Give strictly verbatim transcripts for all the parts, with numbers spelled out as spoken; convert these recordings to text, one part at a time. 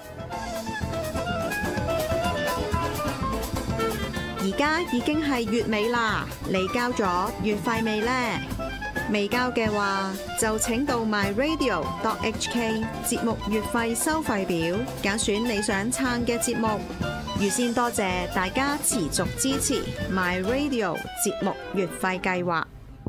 而家已經係月尾啦，你交咗月費未呢？未交嘅話，就請到 my radio dot h k 節目月費收費表，揀選你想撐嘅節目。預先多謝大家持續支持 my radio 節目月費計劃。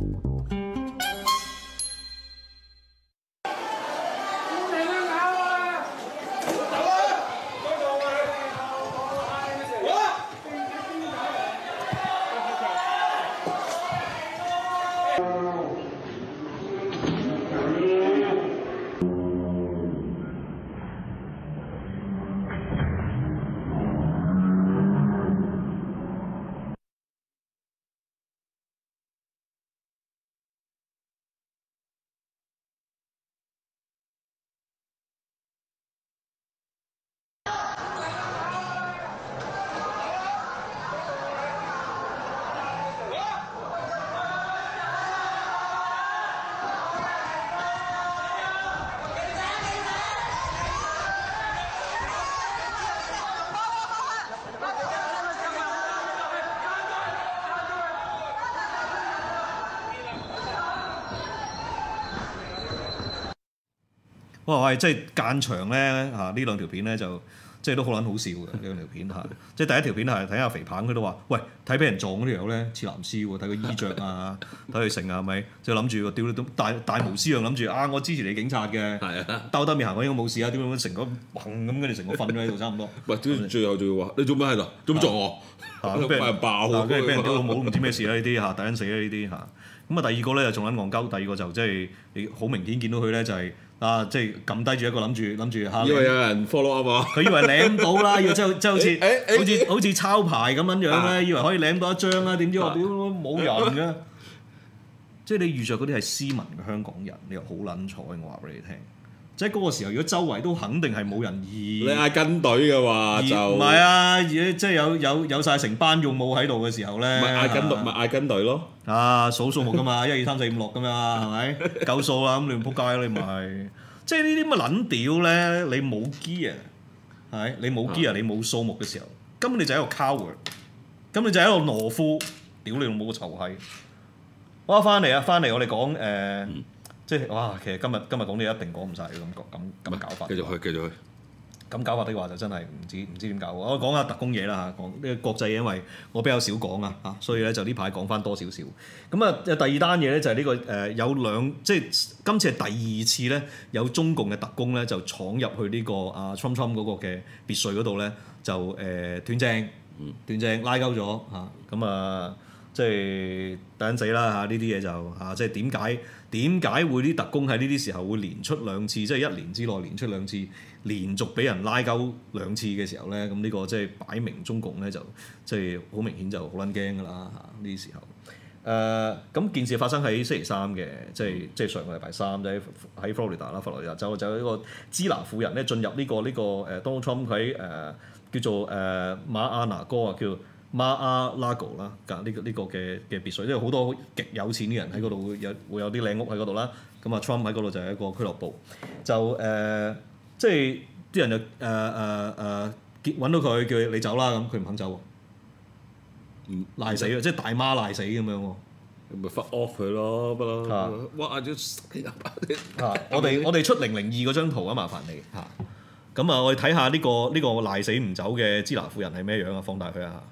哇！係即係間場咧嚇，呢兩條片咧就即係都好撚好笑嘅呢兩條片嚇。即係第一條片係睇下肥棒佢都話：喂，睇俾人撞嗰條友咧似藍絲喎，睇佢衣着啊，睇佢成啊，係咪？就諗住屌你都大大無私樣諗住啊！我支持你警察嘅，兜兜面行我應該冇事啊！點解成個砰咁跟住成個瞓咗喺度差唔多？ 喂，最後仲要話你做咩喺度？做咩撞我？ 嚇！俾人爆，跟住俾人屌老母都唔知咩事啦！呢啲嚇，突然死啦呢啲嚇。咁啊，第二個咧就仲撚戇鳩，第二個就即係你好明顯見到佢咧就係。啊！即係撳低住一個諗住諗住嚇， 以為有人 follow up 啊！ 佢以為舐到啦，要即係即係好似好似好似抄牌咁樣樣咧，以為可以舐到一張啦，點知話屌冇人嘅。即係你遇着嗰啲係斯文嘅香港人，你又好撚彩，我話俾你聽。即係嗰個時候，如果周圍都肯定係冇人意， 你嗌跟隊嘅話就唔係啊！而即係有有有曬成班勇武喺度嘅時候咧， 咪嗌跟隊，咪嗌跟隊咯。 啊，數數目噶嘛，一二三四五六噶嘛，係咪夠數啦？咁你唔撲街啦，你咪係即係呢啲咁嘅撚屌咧，你冇 gear 係你冇 gear，你冇數目嘅時候，根本你就係一個 coward，咁你就係一個懦夫，屌你老母個臭閪！好啊，翻嚟啊，翻嚟我哋講誒。即係哇！其實今日今日講嘢一定講唔晒嘅感覺，咁咁搞法。 繼續去，繼續去。 咁搞法的話就真係唔知唔知點搞。我講下特工嘢啦嚇，講呢個國際嘢，因為我比較少講啊嚇，所以咧就呢排講翻多少少。咁啊，第二單嘢咧就係呢個誒有兩，即係今次係第二次咧，有中共嘅特工咧就闖入去呢個阿 Trump Trump 嗰個嘅別墅嗰度咧，就誒斷正，斷正拉鳩咗嚇。咁啊，即係等陣死啦嚇！呢啲嘢就嚇，即係點解？點解會啲特工喺呢啲時候會連出兩次，即係一年之內連出兩次，連續俾人拉鳩兩次嘅時候咧？咁呢個即係擺明中共咧就即係好明顯就好撚驚㗎啦嚇！呢啲時候，誒、呃、咁件事發生喺星期三嘅，即係即係上個禮拜三，就喺喺 Florida 啦，佛羅里達州就有一個支那婦人咧進入呢、呢個呢、呢個誒 Donald Trump 喺誒、呃、叫做誒、呃、馬阿拿哥啊叫。Mar-a-Lago 啦，㗎呢個呢個嘅嘅別墅，因為好多極有錢啲人喺嗰度會有會有啲靚屋喺嗰度啦。咁啊 Trump 喺嗰度就係一個俱樂部，就誒、呃、即係啲人就誒誒誒揾到佢叫你走啦，咁佢唔肯走喎，賴死啊！即係大媽賴死咁樣喎， 咪 fuck off 佢咯，不咯。 啊！ 哇！咗啊！我哋我哋出零零二嗰張圖啊，麻煩你嚇。咁啊，我哋睇下呢個呢、呢個賴死唔走嘅支那婦人係咩樣啊？放大佢啊！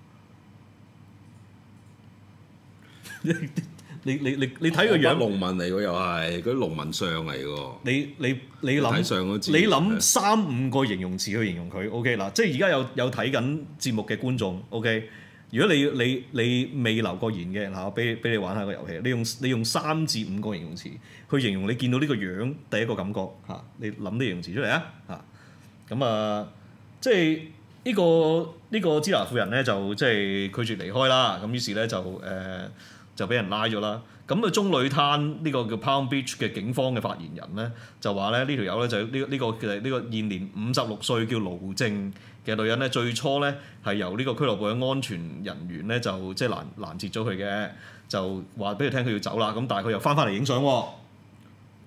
你你你你你睇個樣， 農民嚟喎，又係嗰啲農民相嚟喎。 你你你諗，你諗三五個形容詞去形容佢 ，OK 嗱，即係而家有有睇緊節目嘅觀眾 ，OK。如果你你你未留過言嘅，嗱，我俾俾你玩下個遊戲，你用你用三至五個形容詞去形容你見到呢個樣第一個感覺嚇，你諗啲形容詞出嚟啊嚇。咁啊，即係呢、呢個呢、呢個支那婦人咧就即係拒絕離開啦。咁於是咧就誒。呃就俾人拉咗啦。咁啊，中旅灘呢個叫 Palm Beach 嘅警方嘅發言人咧，就話咧呢條友咧就呢、呢、呢個嘅呢、呢個現年五十六歲叫盧正嘅女人咧，最初咧係由呢個俱樂部嘅安全人員咧就即係攔攔截咗佢嘅，就話俾佢聽佢要走啦。咁但係佢又翻返嚟影相喎。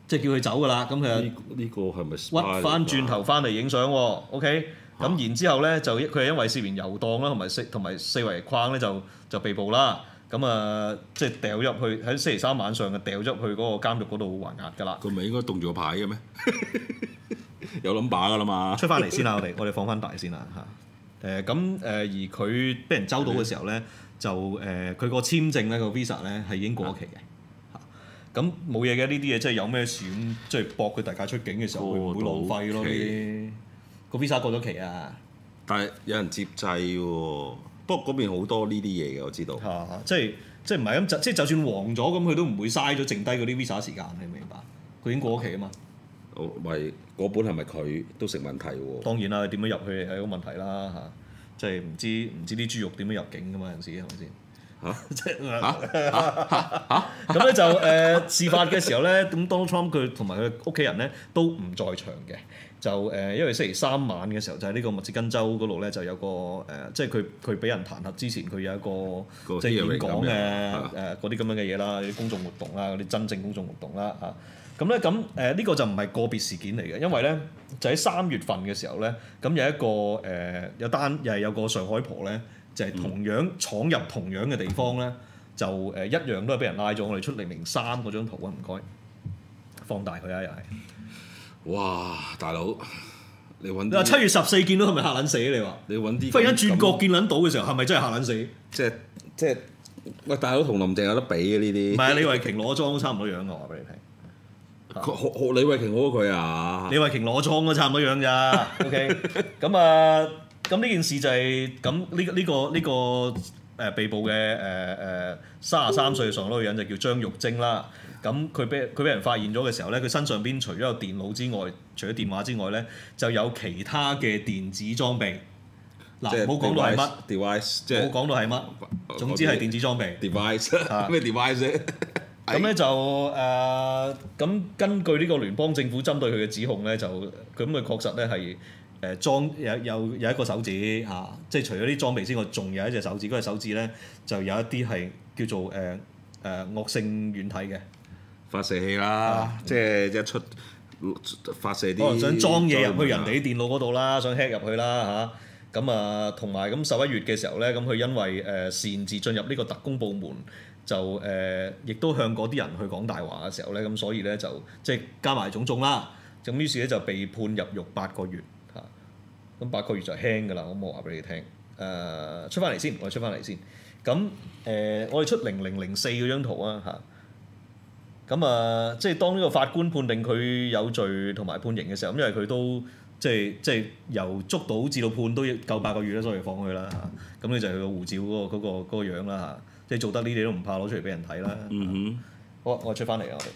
即係叫佢走㗎啦。咁佢呢呢個係咪屈翻轉頭翻嚟影相喎 ？OK，咁、啊、然之後咧就佢係因為涉嫌遊蕩啦，同埋四同埋四圍框咧就就被捕啦。咁啊，即係掉入去喺星期三晚上嘅掉咗入去嗰個監獄嗰度還押㗎啦。 佢咪應該動住個牌嘅咩？有 number 㗎啦嘛。 出翻嚟先啦，我哋我哋放翻大先啦嚇。誒咁誒，而佢俾人周到嘅時候咧，就誒佢個簽證咧個 visa 咧係已經過咗期嘅嚇。咁冇嘢嘅呢啲嘢，即係有咩事咁，即係搏佢大家出境嘅時候，佢唔會浪費咯呢啲。個 visa 過咗期啊！ 但係有人接濟喎。不過嗰邊好多呢啲嘢嘅，我知道。 嚇、啊！即係即係唔係咁？即係就算黃咗咁，佢都唔會嘥咗剩低嗰啲 visa 時間，你明白？佢已經過咗期啊嘛。 哦，咪嗰本係咪佢都成問題喎？ 當然啦，點樣入去係一個問題啦嚇、啊。即係唔知唔知啲豬肉點樣入境噶嘛？有陣時係咪先？嚇！即係嚇咁咧就誒、呃、事發嘅時候咧，咁 Donald Trump 佢同埋佢屋企人咧都唔在場嘅。就誒、呃，因為星期三晚嘅時候，就喺、是、呢個密歇根州嗰度咧，就有個誒、呃，即係佢佢俾人彈劾之前，佢有一個即係演講嘅誒嗰啲咁樣嘅嘢啦，啲公眾活動啦，嗰啲真正公眾活動啦嚇。咁咧咁誒呢個就唔係個別事件嚟嘅，因為咧就喺三月份嘅時候咧，咁有一個誒、呃、有單又係有個上海婆咧，就係、是、同樣闖入同樣嘅地方咧，就誒、呃、一樣都係俾人拉咗。我哋出零零三嗰張圖啊，唔該，放大佢啊，又係。 哇！大佬，你揾你話七月十四見到係咪嚇撚死？你話你揾啲忽然間轉角見撚到嘅時候，係咪真係嚇撚死？ 即係即係喂，大佬同林鄭有得比嘅呢啲。 唔係啊，李慧瓊攞裝都差唔多樣嘅，我話俾你聽。 學學李慧瓊好過佢啊！ 李慧瓊攞裝都差唔多樣咋？OK，咁啊，咁呢件事就係咁呢呢個呢、呢個誒、呢個、被捕嘅誒誒三十三歲上嗰個人就叫張玉晶啦。咁佢俾佢俾人發現咗嘅時候咧，佢身上邊除咗有電腦之外，除咗電話之外咧，就有其他嘅電子裝備。嗱，冇講到係乜 device，即係冇講到係乜，總之係電子裝備。 device 咩 device 啫？ 咁咧就誒，咁、呃、根據呢個聯邦政府針對佢嘅指控咧，就咁佢確實咧係誒裝有有有一個手指嚇、啊，即係除咗啲裝備之外，仲有一隻手指。嗰、那、隻、個、手指咧就有一啲係叫做誒誒、呃呃、惡性軟體嘅。 發射器啦，即係一出發射啲， 可能想裝嘢入去人哋啲電腦嗰度啦，想 hack 入去啦嚇。咁啊，同埋咁十一月嘅時候咧，咁佢因為誒擅自進入呢個特工部門，就誒亦、呃、都向嗰啲人去講大話嘅時候咧，咁所以咧就即係加埋種種啦。咁於是咧就被判入獄八個月嚇。咁八個月就輕㗎啦，咁我話俾你聽。誒、呃、出翻嚟先，我哋出翻嚟先。咁誒、呃、我哋出零零零四嗰張圖啊嚇。咁啊，即係當呢個法官判定佢有罪同埋判刑嘅時候，咁因為佢都即係即係由捉到至到判都要夠八個月啦，所以放佢啦嚇。咁你就係佢個護照嗰、嗰個嗰、嗰個嗰個樣啦嚇，即係做得呢啲都唔怕攞出嚟俾人睇啦。 嗯哼， 好，我出翻嚟啊！我哋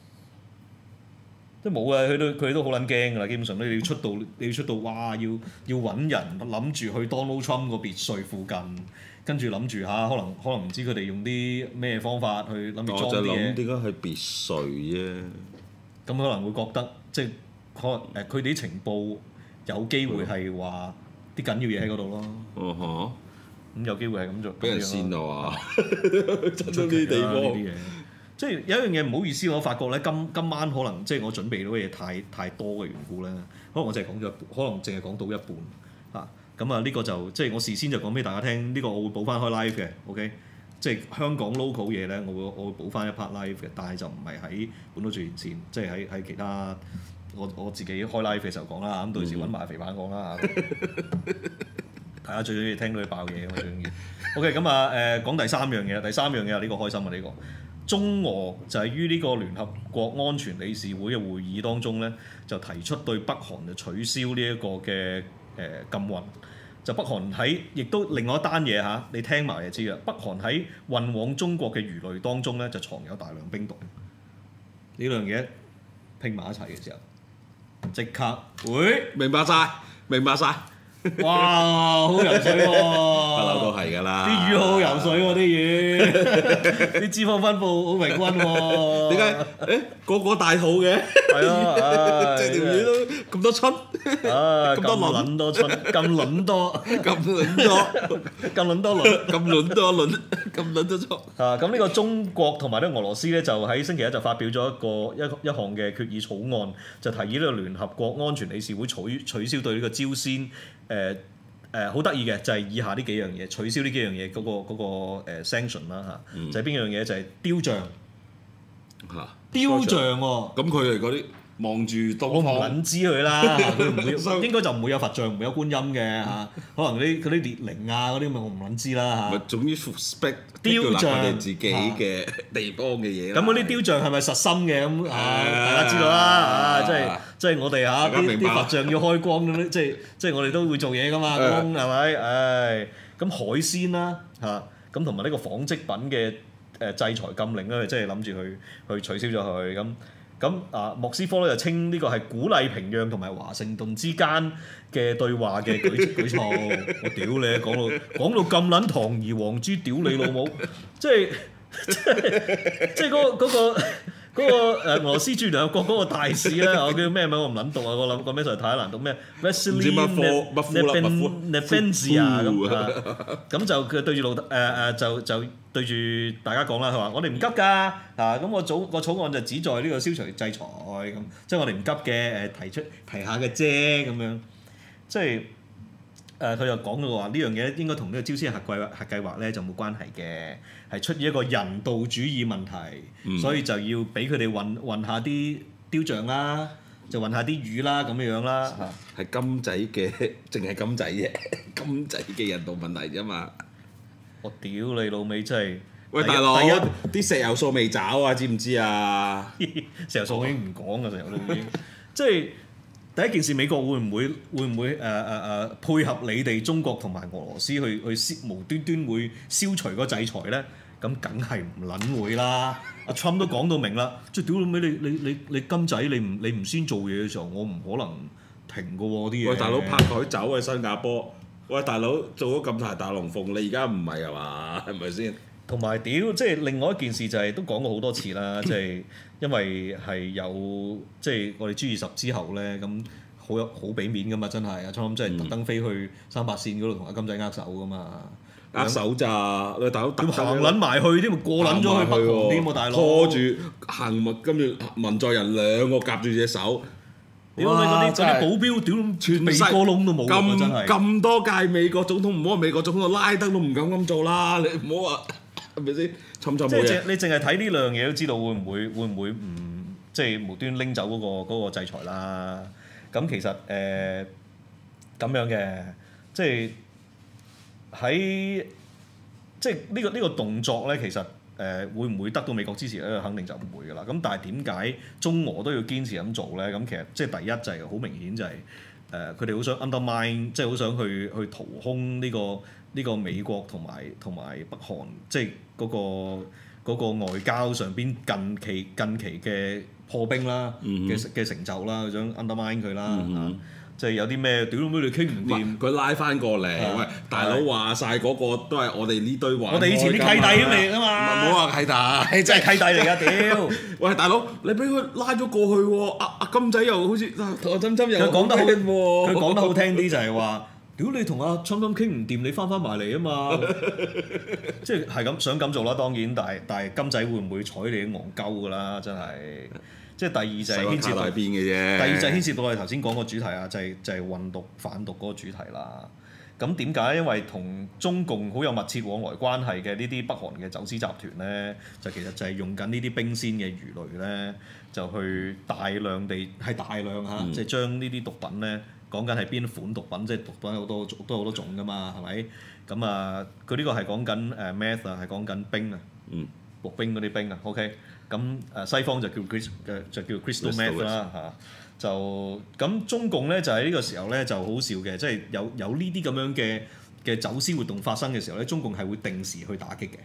都冇啊，佢都佢都好撚驚㗎啦。基本上你要出到你要出到，哇！要要揾人諗住去 Donald Trump 個別墅附近。跟住諗住嚇，可能可能唔知佢哋用啲咩方法去諗住裝啲嘢。我就諗點解係別墅啫？ 咁可能會覺得即係可能誒，佢哋啲情報有機會係話啲緊要嘢喺嗰度咯。哦呵、嗯，咁有機會係咁做。俾人煽啊嘛！出咗啲地方啲嘢，即係有一樣嘢唔好意思，我發覺咧今今晚可能即係我準備到嘅嘢太太多嘅緣故咧，可能我淨係講咗，可能淨係講到一半嚇。咁啊，呢個就即係我事先就講俾大家聽，呢、這個我會補翻開 live 嘅 ，OK？即係香港 local 嘢咧，我會我會補翻一 part live 嘅，但係就唔係喺本土最前線，即係喺喺其他我我自己開 live 嘅時候講啦，咁到時揾埋肥版講啦。大家最中意聽到佢爆嘢，我最中意。OK，咁啊誒講第三樣嘢，第三樣嘢呢、這個開心啊呢、這個，中俄就係於呢個聯合國安全理事會嘅會議當中咧，就提出對北韓就取消呢一個嘅。誒禁運就北韓喺，亦都另外一單嘢嚇，你聽埋就知啦。北韓喺運往中國嘅魚類當中咧，就藏有大量冰毒。呢兩樣嘢拼埋一齊嘅時候，即刻會明白晒，明白晒。 哇，好游水喎！不嬲都係㗎啦。 啲魚好好游水喎，啲魚，啲脂肪分佈好平均喎。 點解？誒個個大肚嘅？ 係咯， 即係條魚都咁多春， 啊咁多撚多春，咁撚多， 咁撚多， 咁撚多輪， 咁撚多輪，咁撚多春。 啊！咁呢個中國同埋呢個俄羅斯咧，就喺星期一就發表咗一個一一項嘅決議草案，就提議呢個聯合國安全理事會取取消對呢個朝鮮誒誒好得意嘅，就係以下呢幾樣嘢，取消呢幾樣嘢嗰個嗰個誒 sanction 啦嚇，就係邊樣嘢？就係雕像嚇， 雕像喎。 咁佢哋嗰啲望住東我唔方， 撚知佢啦，佢唔會應該就唔會有佛像，唔會有觀音嘅嚇，可能嗰啲嗰啲列寧啊嗰啲咪我唔撚知啦咪嚇。 總之 respect 雕像佢哋自己嘅地方嘅嘢啦。 咁嗰啲雕像係咪實心嘅咁啊？ 啊大家知道啦啊！即係即係我哋嚇啲大家明白啲佛像要開光咁樣，即係即係我哋都會做嘢噶嘛，光係咪？唉，咁海鮮啦嚇，咁同埋呢個紡織品嘅誒制裁禁令咧，即係諗住去去取消咗佢咁。咁啊，莫斯科咧就稱呢個係鼓勵平壤同埋華盛頓之間嘅對話嘅舉舉措。我屌你，講到講到咁撚堂而皇珠，屌你老母！即係即係即係嗰個嗰個嗰個誒俄羅斯駐聯合國嗰個大使咧，我叫咩名我唔撚讀啊！我諗個名實在太難讀咩 Vasily Nebenzia 咁啊，咁就佢對住路誒誒就就對住大家講啦，佢話我哋唔急㗎啊，咁我組個草案就旨在呢個消除制裁咁，即係我哋唔急嘅誒提出提下嘅啫咁樣，即係。誒佢又講到話呢樣嘢應該同呢個朝鮮核計劃核計劃咧就冇關係嘅，係出於一個人道主義問題，嗯、所以就要俾佢哋運運下啲雕像啦，就運下啲魚啦咁樣樣啦嚇。 係金仔嘅，淨係金仔啫，金仔嘅人道問題啫嘛。 我屌你老味真係！ 喂，大佬，啲石油數未找啊？知唔知啊？ 石油數已經唔講㗎，石油都已經即係。第一件事，美國會唔會會唔會誒誒誒配合你哋中國同埋俄羅斯去去消無端端會消除嗰個制裁咧？咁梗係唔撚會啦！阿 Trump 都講到明啦，即係屌你尾你你你你金仔你唔你唔先做嘢嘅時候，我唔可能停㗎喎啲嘢。 喂，大佬拍台走去新加坡，喂大佬做咗咁大大龍鳳，你而家唔係係嘛？係咪先？ 同埋屌，即係另外一件事就係、是、都講過好多次啦，即係因為係有即係我哋 G 二十之後咧，咁好有好俾面噶嘛，真係阿 Trump 真係特登飛去三八線嗰度同阿金仔握手噶嘛， 握手咋？你大佬行撚埋去添，過撚咗去北韓添喎，大佬拖住行密，跟住文在人兩個夾住隻手。 屌你嗰啲嗰啲保鏢，屌全美國窿都冇㗎，真係咁多屆美國總統，唔好話美國總統拉登都唔敢咁做啦，你唔好話。係咪先？侵侵即係你淨係睇呢兩樣嘢都知道會唔會會唔會唔即係無端拎走嗰、嗰個嗰個制裁啦？咁其實誒咁、呃、樣嘅，即係喺即係呢、呢個呢、呢個動作咧，其實誒、呃、會唔會得到美國支持咧？肯定就唔會㗎啦。咁但係點解中俄都要堅持咁做咧？咁其實即係第一就係好明顯就係誒佢哋好想 undermine，即係好想去去掏空呢、呢個。呢個美國同埋同埋北韓，即係嗰個嗰個外交上邊近期近期嘅破冰啦，嘅嘅、嗯、成就啦，想 undermine 佢啦，即係有啲咩屌到咩你傾唔掂， 佢拉翻過嚟，啊、喂大佬話晒嗰個都係我哋呢堆話， 我哋以前啲契弟咁嚟㗎嘛， 唔好話契弟， 真係契弟嚟㗎屌！ 喂大佬，你俾佢拉咗過去喎，阿、啊、阿金仔又好似同阿針針又佢講得好， 佢講得好聽啲就係話。屌你同阿侵侵傾唔掂，你翻翻埋嚟啊嘛！即係係咁想咁做啦，當然，但係但係金仔會唔會睬你啲戇鳩噶啦？真係，即係第二就係牽涉到邊嘅啫。 第二就係牽涉到我哋頭先講個主題啊，就係、是、就係、是、運毒反毒嗰個主題啦。咁點解？因為同中共好有密切往來關係嘅呢啲北韓嘅走私集團咧，就其實就係用緊呢啲冰鮮嘅魚類咧，就去大量地係大量嚇，即係、嗯、將呢啲毒品咧。講緊係邊款毒品，即係毒品有好多種，都好多種㗎嘛，係咪？咁啊，佢呢個係講緊誒 meth 啊，係講緊冰啊，薄冰嗰啲冰啊 ，OK。咁誒西方就叫 crystal 嘅，就叫 crystal meth 啦嚇。就咁中共咧就喺呢個時候咧就好笑嘅，即係有有呢啲咁樣嘅嘅走私活動發生嘅時候咧，中共係會定時去打擊嘅。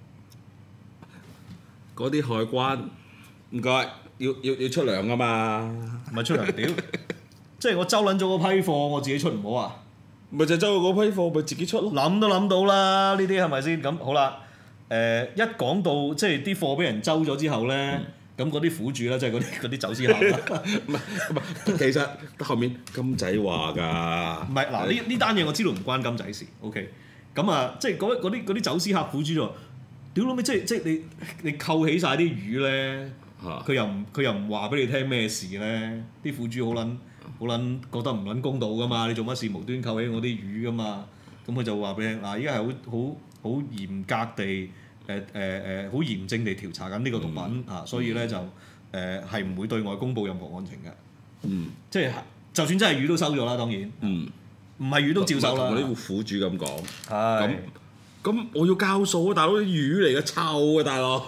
嗰啲海關唔該，要要要出糧啊嘛， 唔係出糧屌。即係我周撚咗個批貨，我自己出唔好啊！ 咪就周嗰批貨咪自己出咯。 諗都諗到啦，呢啲係咪先？咁好啦，誒、一講到即係啲貨俾人周咗之後咧，咁嗰啲苦主啦，即係嗰啲嗰啲走私客啦。 唔係唔係，其實後面金仔話㗎。 唔係嗱，呢呢單嘢我知道唔關金仔事，OK。咁啊，即係嗰嗰啲嗰啲走私客苦主就話：屌老味，即係即係你你扣起晒啲魚咧，佢又唔佢又唔話俾你聽咩事咧？啲苦主好撚好撚覺得唔撚公道㗎嘛？你做乜事無端扣起我啲魚㗎嘛？咁佢就話俾你聽嗱，依家係好好好嚴格地誒誒誒好嚴正地調查緊呢個毒品啊，所以咧就誒係唔會對外公佈任何案情嘅。 嗯， 即係就算真係魚都收咗啦，當然。 嗯。 唔係魚都照收啦。 同啲苦主咁講。 係。 咁咁我要交數啊，大佬啲魚嚟嘅臭啊，大佬。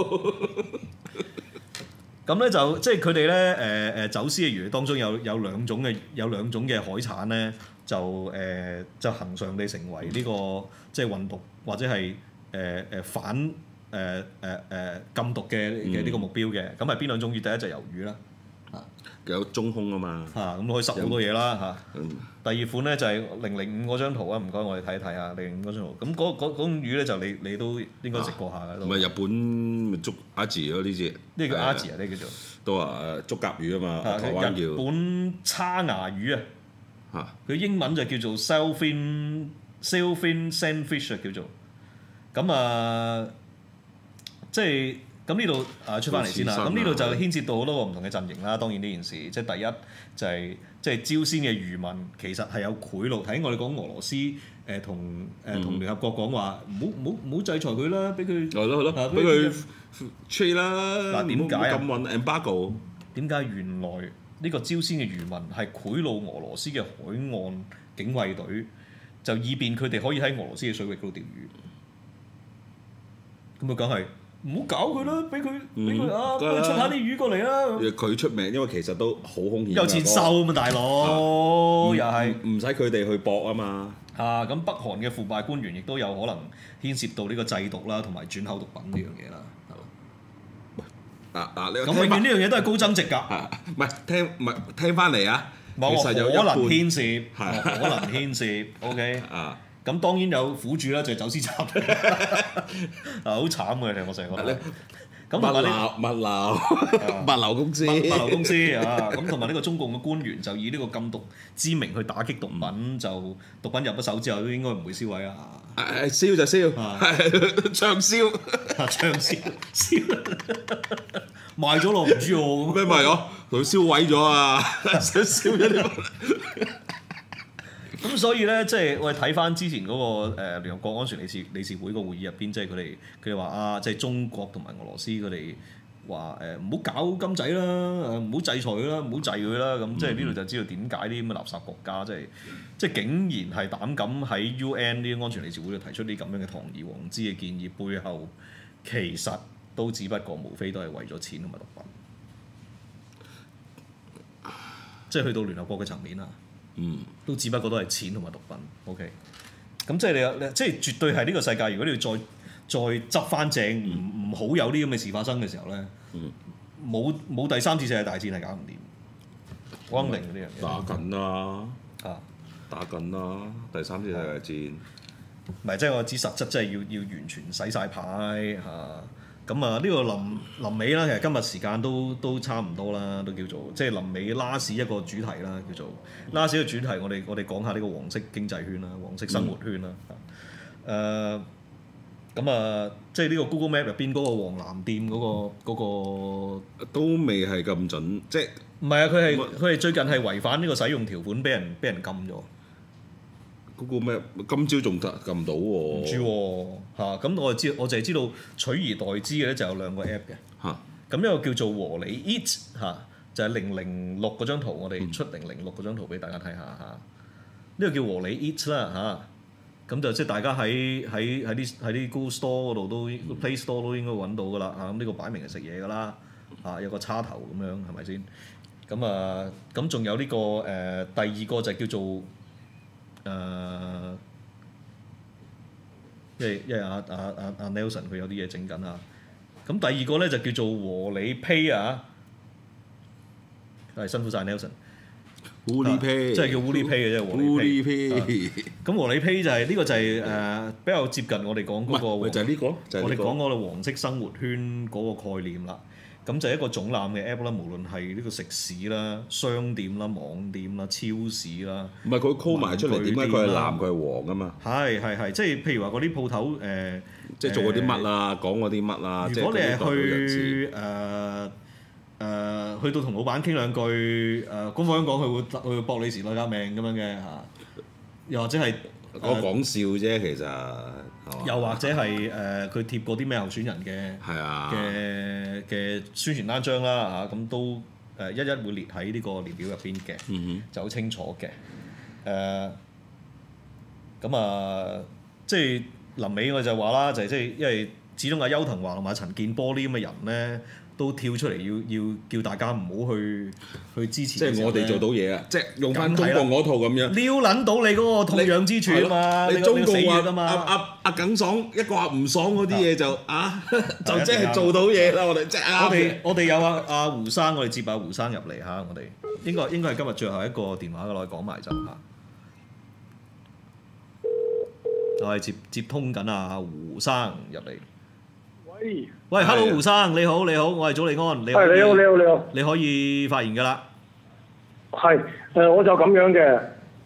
咁咧就即係佢哋咧誒誒走私嘅魚當中有有兩種嘅有兩種嘅海產咧，就誒、呃、就恆常地成為呢、這個即係運毒或者係誒誒反誒誒誒禁毒嘅嘅呢個目標嘅。咁係邊兩種魚？第一就係魷魚啦。 有中空啊嘛， 嚇咁、啊、可以塞好多嘢啦嚇。 嗯、 第二款咧就係零零五嗰張圖啊，唔該我哋睇一睇啊，零零五嗰張圖。咁嗰嗰種魚咧就你你都應該食過下嘅。 唔係、啊、日本咪捉阿字咯呢隻。 呢個叫阿字啊，呢叫做。都話誒竹甲魚啊嘛， 啊台灣叫。 日本叉牙魚啊。嚇。佢英文就叫做 sailfin sailfin sandfish 啊叫做。咁啊，即係。咁呢度啊出翻嚟先啦，咁呢度就牽涉到好多個唔同嘅陣營啦。當然呢件事，即係第一就係即係朝鮮嘅漁民其實係有賄賂。睇我哋講俄羅斯誒同誒同聯合國講話，唔好唔好唔好制裁佢啦，俾佢係咯係咯，俾佢 trade 啦。 嗱點解啊？ 咁運 embargo 點解原來呢個朝鮮嘅漁民係賄賂俄羅斯嘅海岸警衛隊，就以便佢哋可以喺俄羅斯嘅水域嗰度釣魚？咁啊，梗係。唔好搞佢啦，俾佢俾佢啊，俾佢出下啲魚過嚟啦。 佢出名，因為其實都好兇險。 有錢收啊嘛，大佬，又係唔使佢哋去搏啊嘛。 啊，咁北韓嘅腐敗官員亦都有可能牽涉到呢個製毒啦，同埋轉口毒品呢樣嘢啦，係嘛？ 嗱嗱，你咁永遠呢樣嘢都係高增值㗎。 唔係聽唔係聽翻嚟啊？其實有可能牽涉，可能牽涉。OK。啊。咁當然有苦主啦，就係走私集團啊，好慘嘅，我成日覺得。咁同埋呢物流物流公司， 物流公司啊，咁同埋呢個中共嘅官員就以呢個禁毒之名去打擊毒品，就毒品入咗手之後都應該唔會銷毀啊。 誒燒就燒，暢銷， 暢銷燒賣咗落唔知喎。 咩賣咗？佢燒毀咗啊！想燒咗啲。 咁所以咧，即係我哋睇翻之前嗰個誒聯合國安全理事理事會個會議入邊，即係佢哋佢哋話啊，即係中國同埋俄羅斯佢哋話誒唔好搞金仔啦，誒唔好制裁佢啦，唔好制佢啦，咁即係呢度就知道點解啲咁嘅垃圾國家即係即係竟然係膽敢喺 U N 呢啲安全理事會度提出啲咁樣嘅堂而皇之嘅建議，背後其實都只不過無非都係為咗錢同埋毒品，即係去到聯合國嘅層面啊。嗯，都只不過都係錢同埋毒品 ，OK。咁即係你有，即係絕對係呢個世界。如果你要再再執翻正，唔唔、嗯、好有啲咁嘅事發生嘅時候咧，冇冇、嗯、第三次世界大戰係搞唔掂。我肯定嘅呢樣嘢。 打緊啦， 啊， 打緊啦，第三次世界大戰。 唔係，即係我指實質，即係要要完全洗晒牌嚇。咁啊，呢個臨臨尾啦，其實今日時間都都差唔多啦，都叫做即係臨尾 last 一個主題啦，叫做 last 一個主題。我哋我哋講下呢個黃色經濟圈啦，黃色生活圈啦。誒咁啊，即係呢個 Google Map 入邊嗰個黃藍店嗰、嗰個嗰個都未係咁準，即係唔係啊？佢係佢係最近係違反呢個使用條款，俾人俾人禁咗。 Google Map 今朝仲得撳唔到喎？ 唔知喎嚇，咁我就知，我就係知道取而代之嘅咧就有兩個 app 嘅嚇。咁一個叫做和你 Eat 嚇，就係零零六嗰張圖，我哋出零零六嗰張圖俾大家睇下嚇。呢個叫和你 Eat 啦嚇，咁就即係大家喺喺喺啲喺啲 Google Store 嗰度都 Play Store 都應該揾到噶啦嚇。咁呢個擺明係食嘢噶啦嚇，有個叉頭咁樣係咪先？咁啊咁仲有呢個誒第二個就叫做。誒，因為因為阿阿阿阿 Nelson 佢有啲嘢整緊啊，咁第二個咧就叫做和你 Pay 啊，係辛苦晒 Nelson。 烏哩呸， 即係叫烏哩呸嘅啫， 烏哩呸。 咁和你呸就係呢個就係誒比較接近我哋講嗰個， 咪就係呢個，就係我哋呢個。 講嗰個黃色生活圈嗰個概念啦。咁就係一個總覽嘅 app 啦，無論係呢個食肆啦、商店啦、網店啦、超市啦。 唔係佢 call 埋出嚟，點解佢係藍佢係黃啊嘛？ 係係係，即係譬如話嗰啲鋪頭誒， 即係做嗰啲乜啊，講嗰啲乜啊。 如果你係去誒誒、 呃呃、去到同老闆傾兩句誒，官方講佢會佢會搏你時代革命咁樣嘅嚇，又或者係我講笑啫，其實。 又或者係誒佢貼過啲咩候選人嘅係啊嘅嘅宣傳單張啦嚇，咁都誒一一會列喺呢個列表入邊嘅， 嗯就好清楚嘅。誒咁啊，即係臨尾我就話啦，就係即係因為始終阿邱騰華同埋陳健波呢咁嘅人咧，都跳出嚟要要叫大家唔好去去支持。 即係我哋做到嘢啊！即係用翻中共嗰套咁樣。 撩撚到你嗰個痛癢之處啊嘛！ 你中共話啊嘛， 阿阿阿耿爽一個話唔爽嗰啲嘢就啊，就即係做到嘢啦！我哋即係啱嘅。 我哋我哋有阿阿胡生，我哋接下胡生入嚟嚇，我哋應該應該係今日最後一個電話嘅，我哋講埋就嚇。我係接接通緊阿胡生入嚟。 喂， 喂，Hello 胡生，你好你好，我係祖利安，你係你好你好你好， 你可以發言㗎啦。 係誒、呃，我就咁樣嘅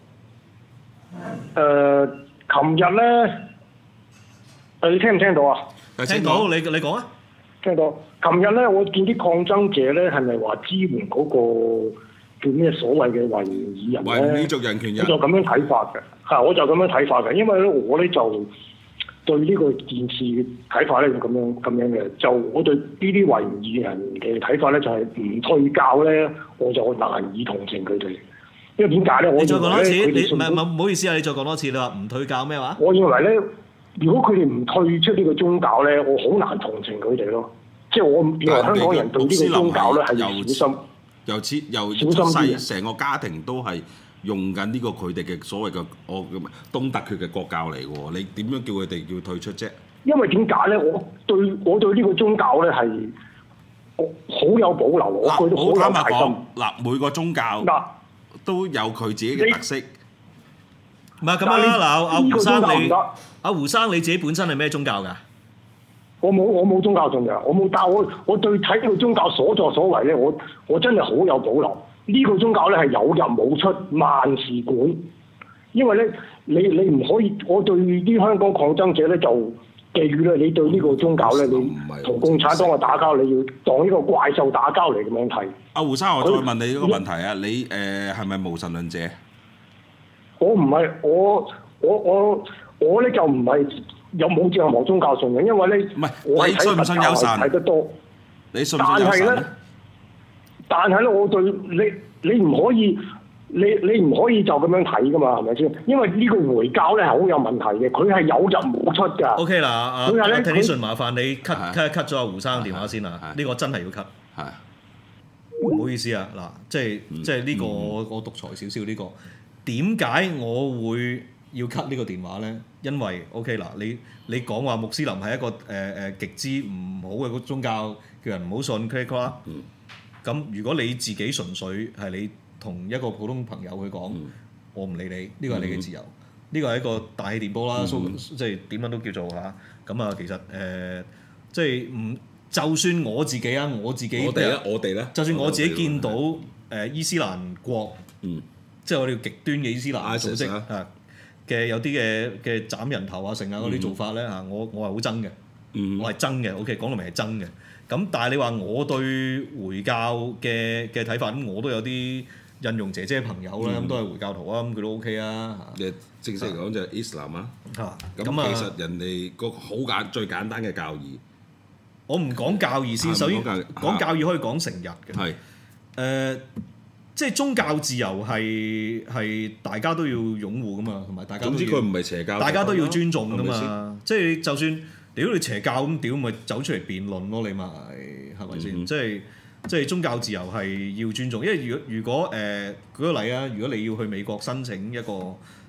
誒，琴日咧誒，你聽唔聽到啊？ 聽到，你你講啊。 聽到。琴日咧，我見啲抗爭者咧，係咪話支援嗰個叫咩所謂嘅維吾爾人咧？ 維吾爾族人權人。 我就咁樣睇法嘅，係我就咁樣睇法嘅，因為咧我咧就對呢個件事嘅睇法咧就咁樣咁樣嘅，就我對呢啲維吾爾人嘅睇法咧就係唔退教咧，我就難以同情佢哋，因為點解咧？我你再講多次，你唔係唔唔好意思啊！你再講多次，你話唔退教咩話？ 我認為咧，如果佢哋唔退出呢個宗教咧，我好難同情佢哋咯。即係我認為香港人對呢個宗教咧係要小心， 由切由小心出世啲成個家庭都係用緊呢個佢哋嘅所謂嘅我叫咩東突厥嘅國教嚟嘅喎，你點樣叫佢哋要退出啫？ 因為點解咧？我對我對呢個宗教咧係我好有保留，我嗱， 覺得好有好坦白講戒心。， 嗱每個宗教嗱， 都有佢自己嘅特色。 唔係咁啊！嗱，阿阿胡生你呢個宗教唔得阿胡生你自己本身係咩宗教㗎？ 我冇我冇宗教信仰，我冇，但我我對睇呢個宗教所作所為咧，我我真係好有保留。呢、個宗教咧係有入冇出，萬事管。因為咧，你你唔可以，我對啲香港抗爭者咧就寄語咧，你對呢個宗教咧，你同共產黨嘅打交，你要當呢個怪獸打交嚟咁樣睇。 阿胡生，我再問你一個問題啊，你誒係咪無神論者？ 我唔係我我我我咧就唔係有冇任何宗教信仰，因為咧唔係我係你信唔信有神睇得多。 你信唔信有但係咧神咧？， 但係咧，我對你你唔可以，你你唔可以就咁樣睇噶嘛，係咪先？因為呢個回教咧係好有問題嘅，佢係有入冇出㗎。 O K 嗱，阿佢係咧阿 Tennyson 佢麻煩你 cut 係 cut cut 咗阿胡生電話先係啊！ 係呢個真係要 cut。 係唔好意思啊，嗱，即係即係呢個我我獨裁少少呢個點解我會要 cut 呢個電話咧？因為 OK 嗱，你你講話穆斯林係一個誒誒、呃、極之唔好嘅宗教，叫人唔好信 c l i c 啦。咁、嗯、如果你自己純粹係你同一個普通朋友去講，嗯、我唔理你，呢個係你嘅自由，呢個係一個大氣電波啦，嗯、即係點樣都叫做嚇。咁啊，其實誒、呃、即係唔。就算我自己啊，我自己我哋咧，我哋咧， 就算我自己見到誒、呃、伊斯蘭國， 嗯、 即係我哋極端嘅伊斯蘭組織 I S I S 啊嘅有啲嘅嘅斬人頭啊、成啊嗰啲做法咧嚇，我我係好憎嘅， 嗯、 我係憎嘅。OK，講到明係憎嘅。咁但係你話我對回教嘅嘅睇法，咁我都有啲印傭姐姐朋友啦，咁、嗯、都係回教徒啊，咁佢都 OK 啊。 誒正式嚟講就係 Islam 啊。 嚇咁咁啊， 其實人哋個好簡最簡單嘅教義。 我唔講教義先，首先講教義可以講成日嘅。係誒、呃，即係宗教自由係係大家都要擁護噶嘛，同埋大家都要。總之佢唔係邪教，大家都要尊重噶嘛。即係就算屌你邪教咁屌，咪走出嚟辯論咯，你咪係咪先？嗯、即係即係宗教自由係要尊重，因為如果如果誒、呃、舉個例啊，如果你要去美國申請一個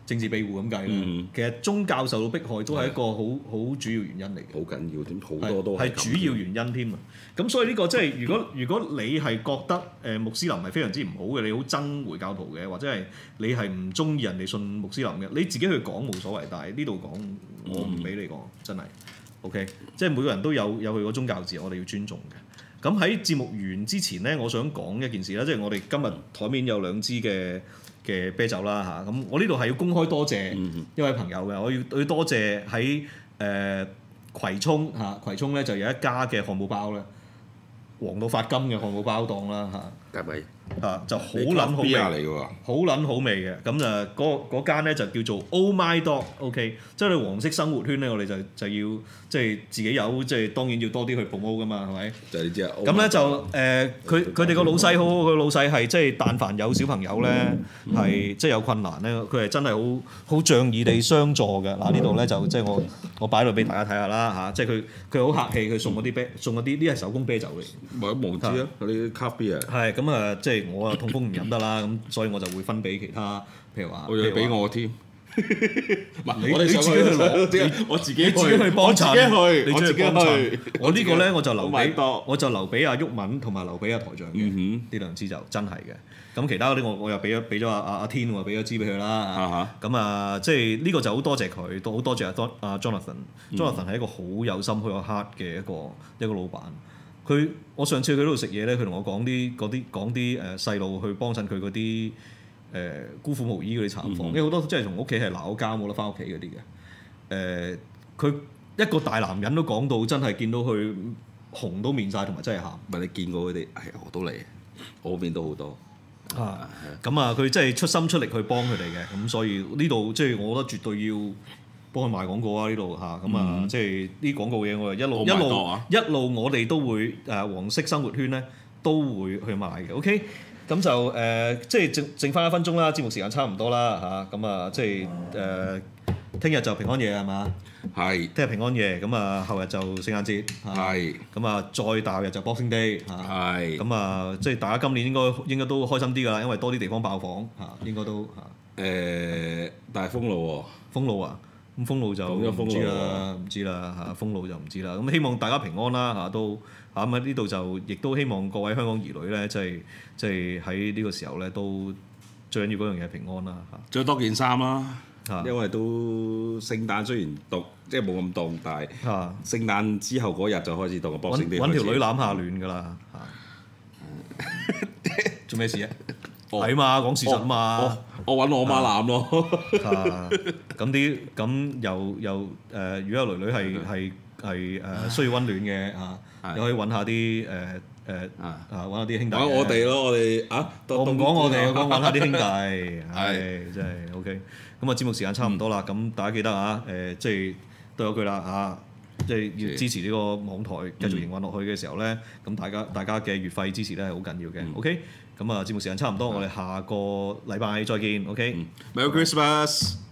政治庇護咁計啦。 嗯、 其實宗教受到迫害都係一個好好主要原因嚟嘅。 好緊要，點好多都係主要原因添啊！咁所以呢個即係如果如果你係覺得誒穆斯林係非常之唔好嘅，你好憎回教徒嘅，或者係你係唔中意人哋信穆斯林嘅，你自己去講冇所謂。但係呢度講我唔俾你講，嗯、真係 OK。即係每個人都有有佢個宗教自由，我哋要尊重嘅。咁喺節目完之前咧，我想講一件事啦，即係我哋今日台面有兩支嘅嘅啤酒啦嚇。咁我呢度係要公開多謝一位朋友嘅，我要我要多謝喺誒。呃葵涌嚇，葵涌咧就有一家嘅漢堡包咧，黃到發金嘅漢堡包檔啦嚇， 係咪啊就好撚好味嚟㗎喎， 好撚好味嘅。咁啊嗰嗰間咧就叫做 Oh My Dog，OK，即係你黃色生活圈咧，我哋就就要即係自己有，即係當然要多啲去 promote 㗎嘛，係咪？ 就係你知啊。 咁咧就誒，佢佢哋個老細好好，佢老細係即係但凡有小朋友咧係即係有困難咧，佢係真係好好仗義地相助嘅。嗱呢度咧就即係我我擺喺度俾大家睇下啦嚇，即係佢佢好客氣，佢送嗰啲啤送嗰啲呢係手工啤酒嚟。 冇無知啊！嗰啲咖啡啊。 係咁啊，即係我啊痛風唔飲得啦，咁所以我就會分俾其他，譬如話， 我要俾我添。唔係， 你我哋自己去攞， 我自己你自己去幫襯， 去， 你自己去幫襯。我呢個咧我就留俾， 多， 我就留俾阿毓民同埋留俾阿台長嘅，呢兩支就真係嘅。咁其他嗰啲我我又俾咗俾咗阿阿阿天，我俾咗支俾佢啦。咁啊，即係呢個就好多謝佢，都好多謝阿阿 Jonathan。Jonathan 係一個好有心、好有 heart 嘅一個一個老闆。佢我上次去佢嗰度食嘢咧，佢同我講啲嗰啲講啲誒細路去幫襯佢嗰啲誒孤苦無依嗰啲慘況，因為好多即係從屋企係鬧交冇得翻屋企嗰啲嘅。誒，佢一個大男人都講到真係見到佢紅到面晒，同埋真係喊。 唔係你見過佢哋？係我都嚟，我嗰邊都好多。 啊，咁啊，佢真係出心出力去幫佢哋嘅，咁所以呢度即係我覺得絕對要幫佢賣廣告啊！呢度嚇，咁啊，即係啲廣告嘢我哋一路一路一路我哋都會誒黃色生活圈咧都會去賣嘅。OK，咁就誒即係剩剩翻一分鐘啦，節目時間差唔多啦嚇，咁啊即係誒聽日就平安夜係嘛？ 係。 聽日平安夜，咁啊後日就聖誕節。 係。 咁啊再大日就 Boxing Day 嚇。 係。 咁啊即係大家今年應該應該都開心啲㗎啦，因為多啲地方爆房嚇，應該都嚇。誒， 但係封路喎。 封路啊！咁封路就唔知啦，唔知啦嚇，封路就唔知啦。咁希望大家平安啦嚇，都嚇咁喺呢度就亦都希望各位香港兒女咧，即係即係喺呢個時候咧，都最緊要嗰樣嘢係平安啦嚇。 着多件衫啦，因為都聖誕雖然凍，即係冇咁凍，但係聖誕之後嗰日就開始凍，波星啲。 揾條女攬下暖㗎啦嚇。做咩事啊？係嘛，講事實啊嘛。 我揾我媽攬咯。 咁啲咁又又誒，如果有女女係係係誒需要温暖嘅嚇，又可以揾下啲誒誒啊揾下啲兄弟。 揾我哋咯，我哋啊， 我唔講我哋，我講揾下啲兄弟。係真係 OK。咁啊，節目時間差唔多啦，咁大家記得啊誒，即係都有句啦嚇，即係要支持呢個網台繼續營運落去嘅時候咧，咁大家大家嘅月費支持咧係好緊要嘅。OK。咁啊，節目時間差唔多，我哋下個禮拜再見。OK，Merry Christmas。